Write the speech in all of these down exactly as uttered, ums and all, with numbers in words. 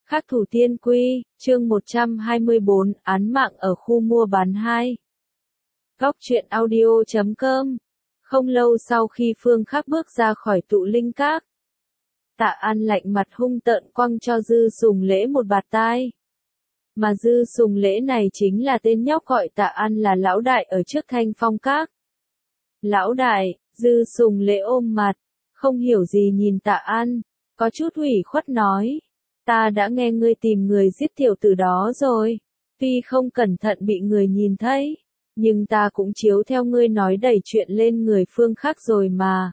Khắc thủ tiên quy, chương một trăm hai mươi bốn, án mạng ở khu mua bán hai. Góc truyện audio chấm com. Không lâu sau khi Phương Khắc bước ra khỏi tụ linh các, Tạ An lạnh mặt hung tợn quăng cho Dư Sùng Lễ một bạt tai. Mà Dư Sùng Lễ này chính là tên nhóc gọi Tạ An là lão đại ở trước Thanh Phong Các. Lão đại, Dư Sùng Lễ ôm mặt, không hiểu gì nhìn Tạ An, có chút ủy khuất nói. Ta đã nghe ngươi tìm người giết tiểu tử đó rồi, tuy không cẩn thận bị người nhìn thấy, nhưng ta cũng chiếu theo ngươi nói đẩy chuyện lên người Phương Khắc rồi mà.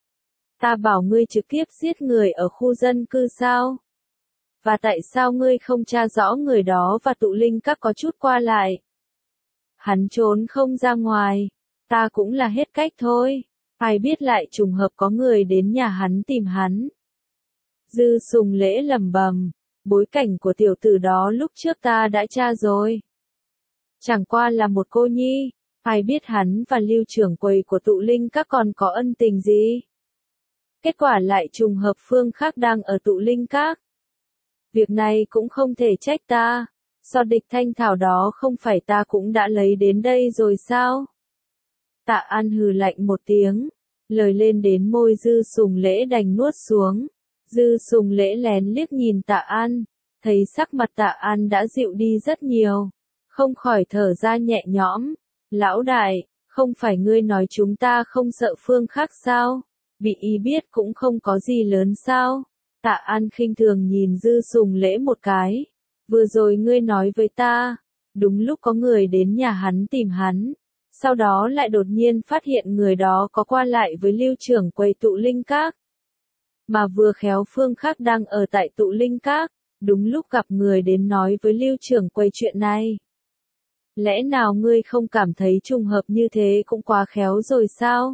Ta bảo ngươi trực tiếp giết người ở khu dân cư sao? Và tại sao ngươi không tra rõ người đó và tụ linh các có chút qua lại? Hắn trốn không ra ngoài, ta cũng là hết cách thôi, ai biết lại trùng hợp có người đến nhà hắn tìm hắn. Dư Sùng Lễ lẩm bẩm, bối cảnh của tiểu tử đó lúc trước ta đã tra rồi. Chẳng qua là một cô nhi, ai biết hắn và lưu trưởng quầy của tụ linh các còn có ân tình gì. Kết quả lại trùng hợp Phương Khắc đang ở tụ linh các. Việc này cũng không thể trách ta, do địch thanh thảo đó không phải ta cũng đã lấy đến đây rồi sao? Tạ An hừ lạnh một tiếng, lời lên đến môi Dư Sùng Lễ đành nuốt xuống. Dư Sùng Lễ lén liếc nhìn Tạ An, thấy sắc mặt Tạ An đã dịu đi rất nhiều, không khỏi thở ra nhẹ nhõm. Lão đại, không phải ngươi nói chúng ta không sợ Phương Khắc sao? Bị y biết cũng không có gì lớn sao? Tạ An khinh thường nhìn Dư Sùng Lễ một cái. Vừa rồi ngươi nói với ta, đúng lúc có người đến nhà hắn tìm hắn, sau đó lại đột nhiên phát hiện người đó có qua lại với lưu trưởng quầy tụ linh các. Mà vừa khéo Phương Khắc đang ở tại tụ linh các, đúng lúc gặp người đến nói với lưu trưởng quầy chuyện này. Lẽ nào ngươi không cảm thấy trùng hợp như thế cũng quá khéo rồi sao?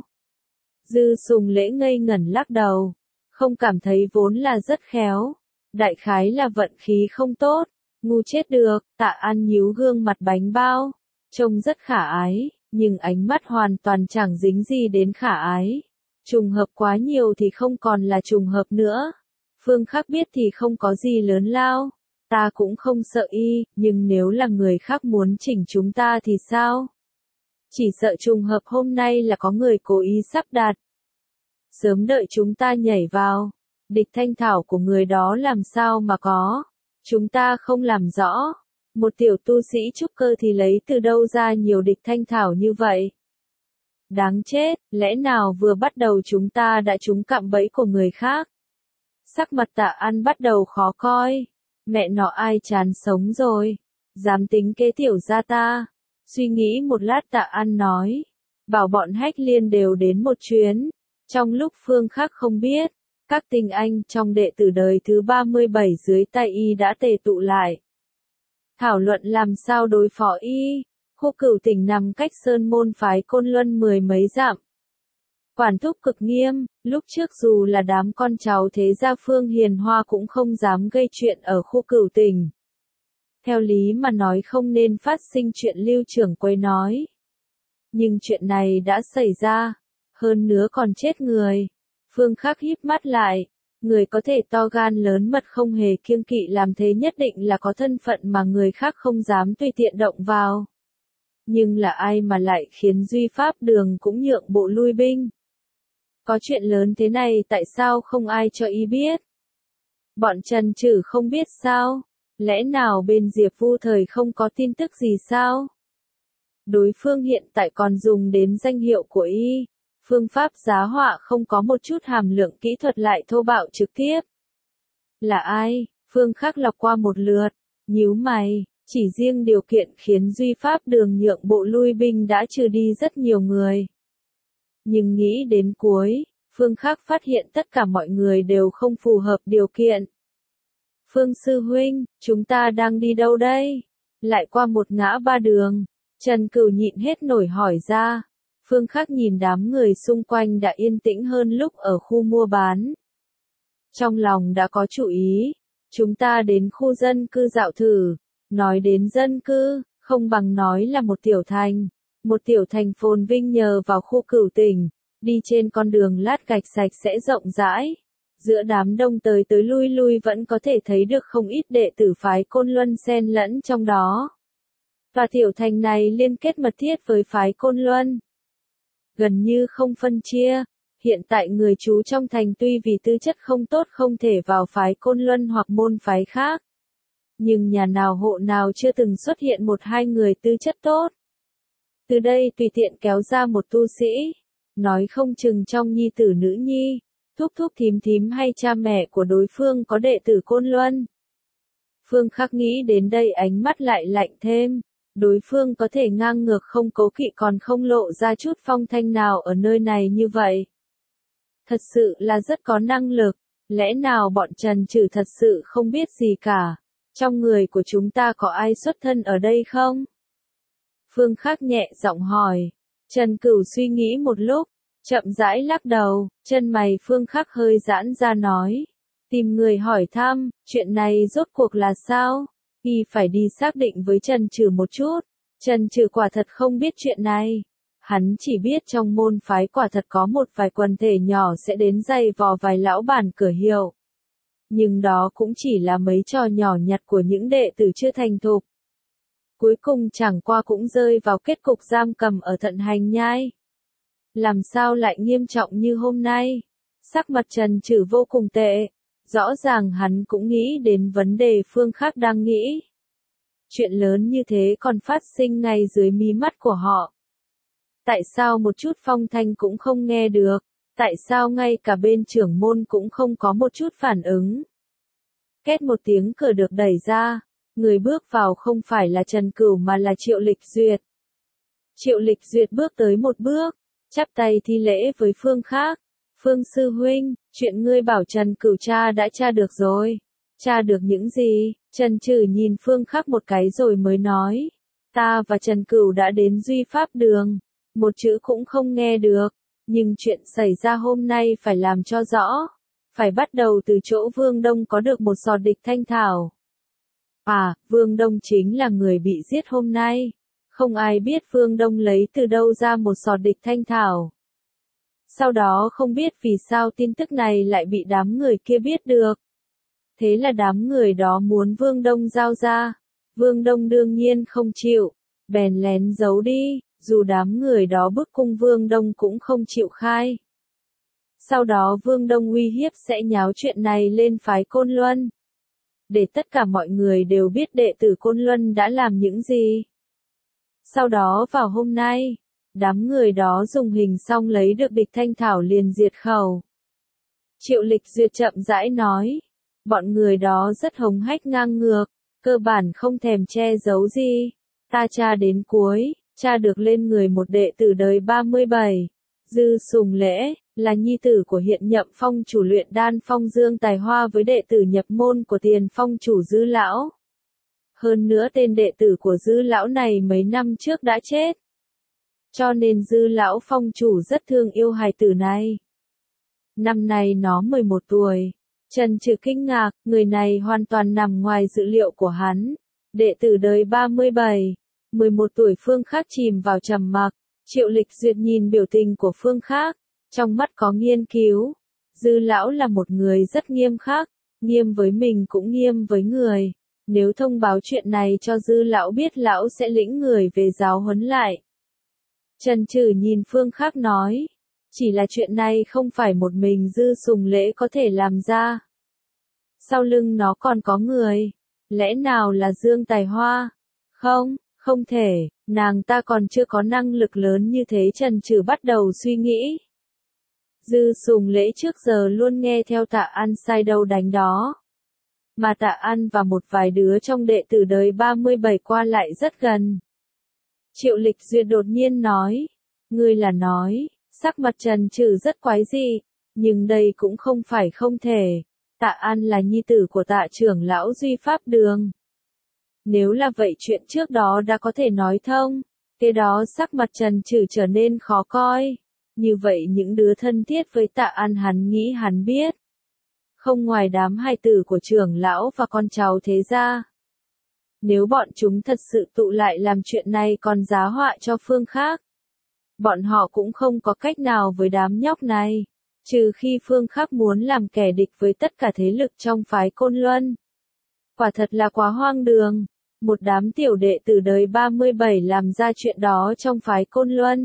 Dư Sùng Lễ ngây ngẩn lắc đầu, không cảm thấy vốn là rất khéo, đại khái là vận khí không tốt, ngu chết được. Tạ An nhíu gương mặt bánh bao, trông rất khả ái, nhưng ánh mắt hoàn toàn chẳng dính gì đến khả ái. Trùng hợp quá nhiều thì không còn là trùng hợp nữa. Phương Khắc biết thì không có gì lớn lao. Ta cũng không sợ y, nhưng nếu là người khác muốn chỉnh chúng ta thì sao? Chỉ sợ trùng hợp hôm nay là có người cố ý sắp đặt. Sớm đợi chúng ta nhảy vào. Địch thanh thảo của người đó làm sao mà có? Chúng ta không làm rõ. Một tiểu tu sĩ trúc cơ thì lấy từ đâu ra nhiều địch thanh thảo như vậy? Đáng chết, lẽ nào vừa bắt đầu chúng ta đã trúng cạm bẫy của người khác? Sắc mặt Tạ An bắt đầu khó coi. Mẹ nó ai chán sống rồi, dám tính kế tiểu gia ta. Suy nghĩ một lát Tạ An nói, bảo bọn Hách Liên đều đến một chuyến. Trong lúc Phương Khắc không biết, các tinh anh trong đệ tử đời thứ ba mươi bảy dưới tay y đã tề tụ lại. Thảo luận làm sao đối phó y. Khu Cửu Tỉnh nằm cách Sơn Môn phái Côn Luân mười mấy dặm. Quản thúc cực nghiêm, lúc trước dù là đám con cháu thế gia Phương Hiền Hoa cũng không dám gây chuyện ở khu Cửu Tỉnh. Theo lý mà nói không nên phát sinh chuyện lưu trưởng quầy nói. Nhưng chuyện này đã xảy ra, hơn nữa còn chết người. Phương Khắc híp mắt lại, người có thể to gan lớn mật không hề kiêng kỵ làm thế nhất định là có thân phận mà người khác không dám tùy tiện động vào. Nhưng là ai mà lại khiến Duy Pháp Đường cũng nhượng bộ lui binh? Có chuyện lớn thế này tại sao không ai cho y biết? Bọn Trần Trử không biết sao? Lẽ nào bên Diệp Vu Thời không có tin tức gì sao? Đối phương hiện tại còn dùng đến danh hiệu của y, phương pháp giá họa không có một chút hàm lượng kỹ thuật lại thô bạo trực tiếp. Là ai? Phương Khắc lọc qua một lượt, nhíu mày. Chỉ riêng điều kiện khiến Duy Pháp Đường nhượng bộ lui binh đã trừ đi rất nhiều người. Nhưng nghĩ đến cuối, Phương Khắc phát hiện tất cả mọi người đều không phù hợp điều kiện. Phương sư huynh, chúng ta đang đi đâu đây? Lại qua một ngã ba đường. Trần Cửu nhịn hết nổi hỏi ra. Phương Khắc nhìn đám người xung quanh đã yên tĩnh hơn lúc ở khu mua bán. Trong lòng đã có chủ ý. Chúng ta đến khu dân cư dạo thử. Nói đến dân cư, không bằng nói là một tiểu thành. Một tiểu thành phồn vinh nhờ vào khu Cửu Tỉnh, đi trên con đường lát gạch sạch sẽ rộng rãi. giữa đám đông tới tới lui lui vẫn có thể thấy được không ít đệ tử phái Côn Luân xen lẫn trong đó. Và tiểu thành này liên kết mật thiết với phái Côn Luân. Gần như không phân chia, hiện tại người trú trong thành tuy vì tư chất không tốt không thể vào phái Côn Luân hoặc môn phái khác. Nhưng nhà nào hộ nào chưa từng xuất hiện một hai người tư chất tốt. Từ đây tùy tiện kéo ra một tu sĩ, nói không chừng trong nhi tử nữ nhi, thúc thúc thím thím hay cha mẹ của đối phương có đệ tử Côn Luân. Phương Khắc nghĩ đến đây ánh mắt lại lạnh thêm, đối phương có thể ngang ngược không cố kỵ còn không lộ ra chút phong thanh nào ở nơi này như vậy. Thật sự là rất có năng lực, lẽ nào bọn Trần Trừ thật sự không biết gì cả, trong người của chúng ta có ai xuất thân ở đây không? Phương Khắc nhẹ giọng hỏi, Trần Cửu suy nghĩ một lúc, chậm rãi lắc đầu, chân mày Phương Khắc hơi giãn ra nói, tìm người hỏi thăm, chuyện này rốt cuộc là sao? Y phải đi xác định với Trần Trừ một chút, Trần Trừ quả thật không biết chuyện này. Hắn chỉ biết trong môn phái quả thật có một vài quần thể nhỏ sẽ đến giày vò vài lão bản cửa hiệu. Nhưng đó cũng chỉ là mấy trò nhỏ nhặt của những đệ tử chưa thành thục. Cuối cùng chẳng qua cũng rơi vào kết cục giam cầm ở Thận Hành Nhai. Làm sao lại nghiêm trọng như hôm nay? Sắc mặt Trần Trừ vô cùng tệ. Rõ ràng hắn cũng nghĩ đến vấn đề Phương Khắc đang nghĩ. Chuyện lớn như thế còn phát sinh ngay dưới mí mắt của họ. Tại sao một chút phong thanh cũng không nghe được? Tại sao ngay cả bên trưởng môn cũng không có một chút phản ứng? Két một tiếng cửa được đẩy ra, người bước vào không phải là Trần Cửu mà là Triệu Lịch Duyệt. Triệu Lịch Duyệt bước tới một bước, chắp tay thi lễ với Phương Khắc. Phương sư huynh, chuyện ngươi bảo Trần Cửu tra đã tra được rồi. Tra được những gì? Trần Trừ nhìn Phương Khắc một cái rồi mới nói. Ta và Trần Cửu đã đến Duy Pháp Đường. Một chữ cũng không nghe được. Nhưng chuyện xảy ra hôm nay phải làm cho rõ. Phải bắt đầu từ chỗ Vương Đông có được một sọt địch thanh thảo. À, Vương Đông chính là người bị giết hôm nay. Không ai biết Vương Đông lấy từ đâu ra một sọt địch thanh thảo. Sau đó không biết vì sao tin tức này lại bị đám người kia biết được. Thế là đám người đó muốn Vương Đông giao ra. Vương Đông đương nhiên không chịu, bèn lén giấu đi, dù đám người đó bức cung Vương Đông cũng không chịu khai. Sau đó Vương Đông uy hiếp sẽ nháo chuyện này lên phái Côn Luân. Để tất cả mọi người đều biết đệ tử Côn Luân đã làm những gì. Sau đó vào hôm nay, đám người đó dùng hình xong lấy được địch thanh thảo liền diệt khẩu. Triệu Lịch Duyệt chậm rãi nói, bọn người đó rất hống hách ngang ngược, cơ bản không thèm che giấu gì. Ta tra đến cuối, tra được lên người một đệ tử đời ba mươi bảy, Dư Sùng Lễ, là nhi tử của hiện nhậm phong chủ luyện đan Phong Dương Tài Hoa với đệ tử nhập môn của tiền phong chủ Dư Lão. Hơn nữa tên đệ tử của Dư Lão này mấy năm trước đã chết. Cho nên Dư Lão phong chủ rất thương yêu hài tử này. Năm nay nó mười một tuổi. Trần Trừ kinh ngạc, người này hoàn toàn nằm ngoài dự liệu của hắn. Đệ tử đời ba mươi bảy, mười một tuổi. Phương Khắc chìm vào trầm mặc. Triệu Lịch Duyệt nhìn biểu tình của Phương Khắc, trong mắt có nghiên cứu. Dư Lão là một người rất nghiêm khắc, nghiêm với mình cũng nghiêm với người. Nếu thông báo chuyện này cho Dư Lão biết, Lão sẽ lĩnh người về giáo huấn lại. Trần Trừ nhìn Phương Khắc nói, chỉ là chuyện này không phải một mình Dư Sùng Lễ có thể làm ra. Sau lưng nó còn có người. Lẽ nào là Dương Tài Hoa? Không, không thể, nàng ta còn chưa có năng lực lớn như thế. Trần Trừ bắt đầu suy nghĩ. Dư Sùng Lễ trước giờ luôn nghe theo Tạ An sai đâu đánh đó. Mà Tạ An và một vài đứa trong đệ tử đời ba mươi bảy qua lại rất gần. Triệu Lịch Duyệt đột nhiên nói, ngươi là nói, sắc mặt Trần Trừ rất quái dị, nhưng đây cũng không phải không thể. Tạ An là nhi tử của Tạ trưởng lão Duy Pháp Đường. Nếu là vậy chuyện trước đó đã có thể nói thông, kế đó sắc mặt Trần Trừ trở nên khó coi. Như vậy những đứa thân thiết với Tạ An hắn nghĩ hắn biết. Không ngoài đám hài tử của trưởng lão và con cháu thế gia. Nếu bọn chúng thật sự tụ lại làm chuyện này còn giá họa cho Phương Khắc. Bọn họ cũng không có cách nào với đám nhóc này. Trừ khi Phương Khắc muốn làm kẻ địch với tất cả thế lực trong phái Côn Luân. Quả thật là quá hoang đường. Một đám tiểu đệ tử đời ba mươi bảy làm ra chuyện đó trong phái Côn Luân.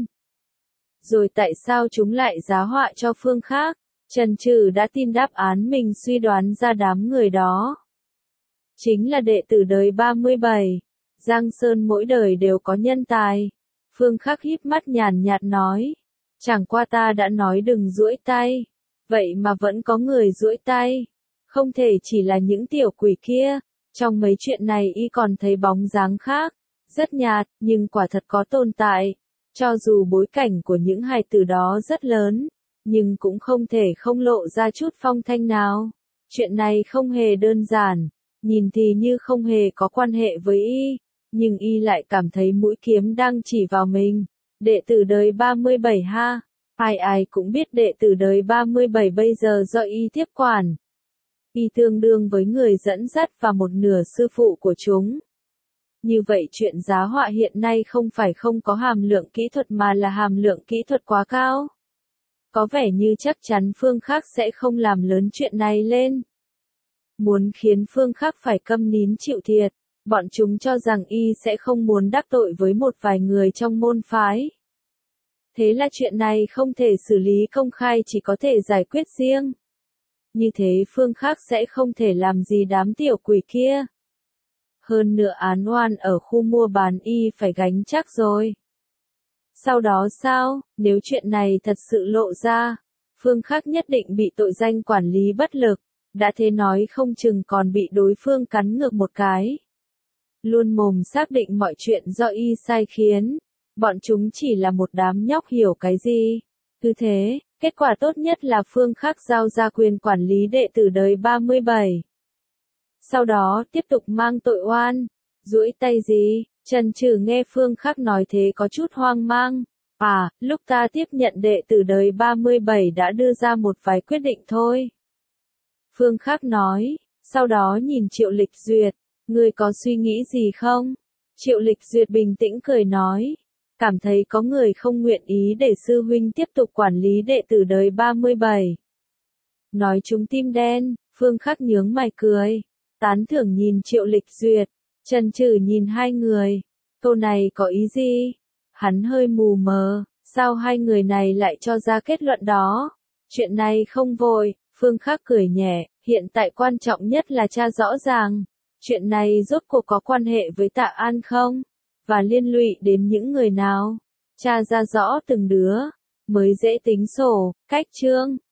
Rồi tại sao chúng lại giá họa cho Phương Khắc? Trần Trừ đã tin đáp án mình suy đoán ra đám người đó. Chính là đệ tử đời ba mươi bảy. Giang Sơn mỗi đời đều có nhân tài. Phương Khắc híp mắt nhàn nhạt nói. Chẳng qua ta đã nói đừng duỗi tay. Vậy mà vẫn có người duỗi tay. Không thể chỉ là những tiểu quỷ kia. Trong mấy chuyện này y còn thấy bóng dáng khác. Rất nhạt, nhưng quả thật có tồn tại. Cho dù bối cảnh của những hài tử đó rất lớn. Nhưng cũng không thể không lộ ra chút phong thanh nào. Chuyện này không hề đơn giản. Nhìn thì như không hề có quan hệ với y. Nhưng y lại cảm thấy mũi kiếm đang chỉ vào mình. Đệ tử đời ba mươi bảy ha. Ai ai cũng biết đệ tử đời ba mươi bảy bây giờ do y tiếp quản. Y tương đương với người dẫn dắt và một nửa sư phụ của chúng. Như vậy chuyện giá họa hiện nay không phải không có hàm lượng kỹ thuật mà là hàm lượng kỹ thuật quá cao. Có vẻ như chắc chắn Phương Khắc sẽ không làm lớn chuyện này lên. Muốn khiến Phương Khắc phải câm nín chịu thiệt, bọn chúng cho rằng y sẽ không muốn đắc tội với một vài người trong môn phái. Thế là chuyện này không thể xử lý công khai, chỉ có thể giải quyết riêng. Như thế Phương Khắc sẽ không thể làm gì đám tiểu quỷ kia. Hơn nữa án oan ở khu mua bán y phải gánh chắc rồi. Sau đó sao, nếu chuyện này thật sự lộ ra, Phương Khắc nhất định bị tội danh quản lý bất lực, đã thế nói không chừng còn bị đối phương cắn ngược một cái. Luôn mồm xác định mọi chuyện do y sai khiến, bọn chúng chỉ là một đám nhóc hiểu cái gì. Cứ thế, kết quả tốt nhất là Phương Khắc giao ra quyền quản lý đệ tử đời ba mươi bảy. Sau đó tiếp tục mang tội oan, duỗi tay gì, Trần Trừ nghe Phương Khắc nói thế có chút hoang mang. À, lúc ta tiếp nhận đệ tử đời ba mươi bảy đã đưa ra một vài quyết định thôi. Phương Khắc nói, sau đó nhìn Triệu Lịch Duyệt, ngươi có suy nghĩ gì không? Triệu Lịch Duyệt bình tĩnh cười nói, cảm thấy có người không nguyện ý để sư huynh tiếp tục quản lý đệ tử đời ba mươi bảy. Nói chúng tim đen, Phương Khắc nhướng mày cười, tán thưởng nhìn Triệu Lịch Duyệt, Trần Trừ nhìn hai người, câu này có ý gì? Hắn hơi mù mờ, sao hai người này lại cho ra kết luận đó? Chuyện này không vội, Phương Khắc cười nhẹ, hiện tại quan trọng nhất là tra rõ ràng. Chuyện này rốt cuộc có quan hệ với Tạ An không? Và liên lụy đến những người nào? Tra ra rõ từng đứa, mới dễ tính sổ, cách chương.